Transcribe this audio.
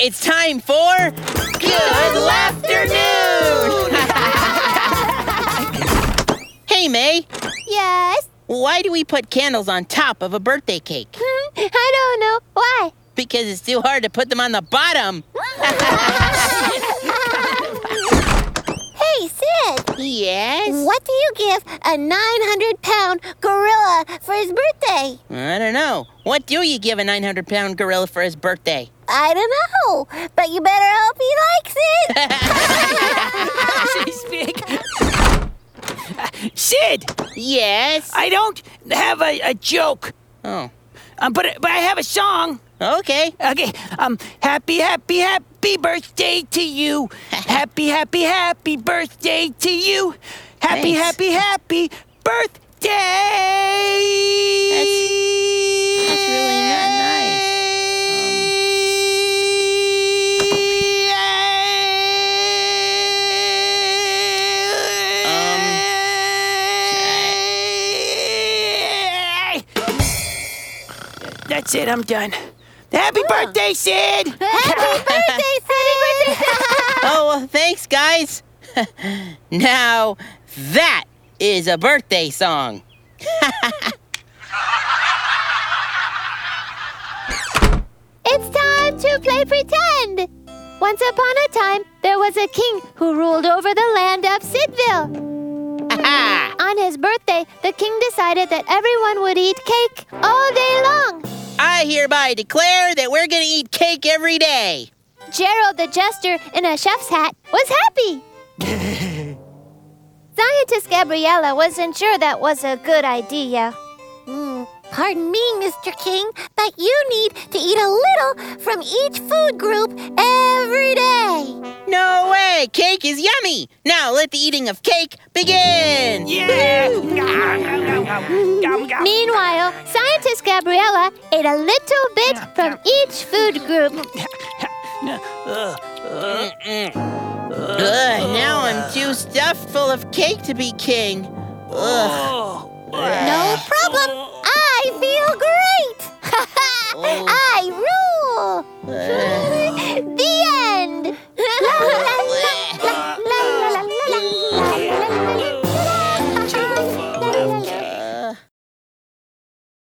It's time for Good Laughternoon! Hey, May. Yes? Why do we put candles on top of a birthday cake? I don't know. Why? Because it's too hard to put them on the bottom. Hey, Sid. Yes? What do you give a 900-pound gorilla for his birthday? I don't know. What do you give a 900-pound gorilla for his birthday? I don't know, but you better hope he likes it. Sid! Yes? I don't have a joke, Oh, but I have a song. okay. Okay, happy birthday to you. Happy birthday to you. Happy Thanks. birthday. That's really not nice. That's it, I'm done. Happy birthday, Sid! Happy birthday, Sid! Oh, well, thanks, guys. Now, that is a birthday song. It's time to play pretend. Once upon a time, there was a king who ruled over the land of Sidville. Ha! On his birthday, the king decided that everyone would eat cake all day long. I hereby declare that we're going to eat cake every day. Gerald the jester in a chef's hat was happy. Scientist Gabriella wasn't sure that was a good idea. Pardon me, Mr. King, but you need to eat a little from each food group every day. No way! Cake is yummy! Now let the eating of cake begin! Yeah! Meanwhile, Scientist Gabriella ate a little bit from each food group. Now I'm too stuffed full of cake to be king. Ugh. No problem. I feel great. I rule.